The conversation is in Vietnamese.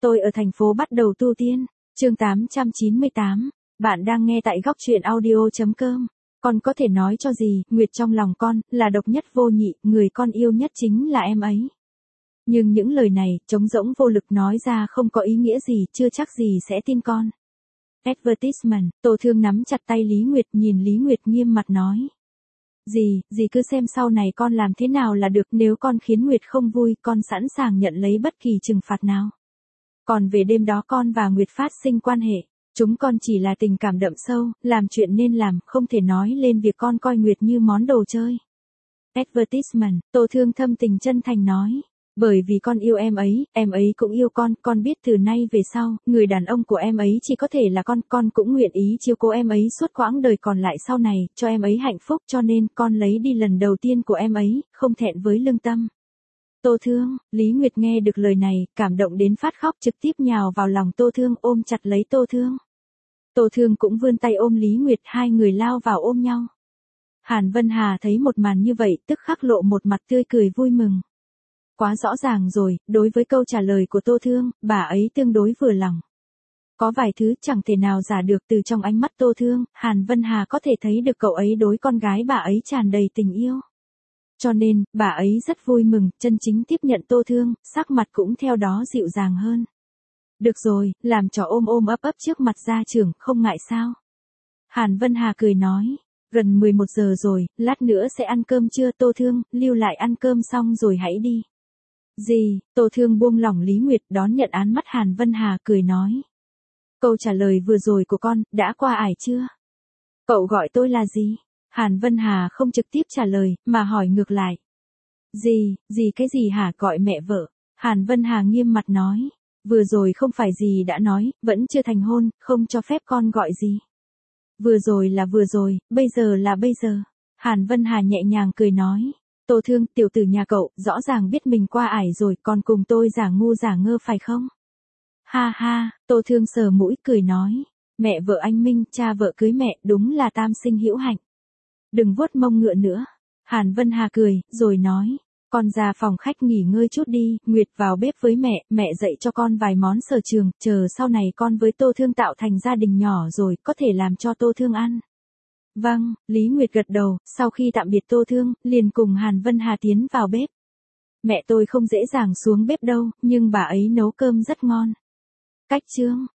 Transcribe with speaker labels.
Speaker 1: Tôi ở thành phố bắt đầu tu tiên. Chương 898. Bạn đang nghe tại góc truyện audio.com. Con có thể nói cho gì, Nguyệt trong lòng con, là độc nhất vô nhị, người con yêu nhất chính là em ấy. Nhưng những lời này, trống rỗng vô lực nói ra không có ý nghĩa gì, chưa chắc gì sẽ tin con. Advertisement, Tô Thương nắm chặt tay Lý Nguyệt, nhìn Lý Nguyệt nghiêm mặt nói. Dì cứ xem sau này con làm thế nào là được, nếu con khiến Nguyệt không vui, con sẵn sàng nhận lấy bất kỳ trừng phạt nào. Còn về đêm đó con và Nguyệt phát sinh quan hệ, chúng con chỉ là tình cảm đậm sâu, làm chuyện nên làm, không thể nói lên việc con coi Nguyệt như món đồ chơi. Advertisement, Tô Thương thâm tình chân thành nói. Bởi vì con yêu em ấy cũng yêu con biết từ nay về sau, người đàn ông của em ấy chỉ có thể là con cũng nguyện ý chiếu cố em ấy suốt quãng đời còn lại sau này, cho em ấy hạnh phúc, cho nên con lấy đi lần đầu tiên của em ấy, không thẹn với lương tâm. Tô Thương, Lý Nguyệt nghe được lời này, cảm động đến phát khóc, trực tiếp nhào vào lòng Tô Thương, ôm chặt lấy Tô Thương. Tô Thương cũng vươn tay ôm Lý Nguyệt, hai người lao vào ôm nhau. Hàn Vân Hà thấy một màn như vậy, tức khắc lộ một mặt tươi cười vui mừng. Quá rõ ràng rồi, đối với câu trả lời của Tô Thương, bà ấy tương đối vừa lòng. Có vài thứ chẳng thể nào giả được, từ trong ánh mắt Tô Thương, Hàn Vân Hà có thể thấy được cậu ấy đối con gái bà ấy tràn đầy tình yêu. Cho nên, bà ấy rất vui mừng, chân chính tiếp nhận Tô Thương, sắc mặt cũng theo đó dịu dàng hơn. Được rồi, làm trò ôm ấp trước mặt gia trưởng, không ngại sao? Hàn Vân Hà cười nói. Gần 11 giờ rồi, lát nữa sẽ ăn cơm trưa. Tô Thương, lưu lại ăn cơm xong rồi hãy đi. Tô Thương buông lỏng Lý Nguyệt, đón nhận ánh mắt Hàn Vân Hà, cười nói. Câu trả lời vừa rồi của con, đã qua ải chưa? Cậu gọi tôi là gì? Hàn Vân Hà không trực tiếp trả lời, mà hỏi ngược lại. Cái gì hả, gọi mẹ vợ? Hàn Vân Hà nghiêm mặt nói. Vừa rồi không phải dì đã nói, vẫn chưa thành hôn, không cho phép con gọi gì. Vừa rồi là vừa rồi, bây giờ là bây giờ. Hàn Vân Hà nhẹ nhàng cười nói. Tô Thương, tiểu tử nhà cậu, rõ ràng biết mình qua ải rồi, còn cùng tôi giả ngu giả ngơ phải không? Ha ha, Tô Thương sờ mũi cười nói. Mẹ vợ anh minh, cha vợ cưới mẹ, đúng là tam sinh hữu hạnh. Đừng vuốt mông ngựa nữa. Hàn Vân Hà cười, rồi nói. Con ra phòng khách nghỉ ngơi chút đi, Nguyệt vào bếp với mẹ dạy cho con vài món sở trường, chờ sau này con với Tô Thương tạo thành gia đình nhỏ rồi, có thể làm cho Tô Thương ăn. Vâng, Lý Nguyệt gật đầu, sau khi tạm biệt Tô Thương, liền cùng Hàn Vân Hà tiến vào bếp. Mẹ tôi không dễ dàng xuống bếp đâu, nhưng bà ấy nấu cơm rất ngon. Cách chương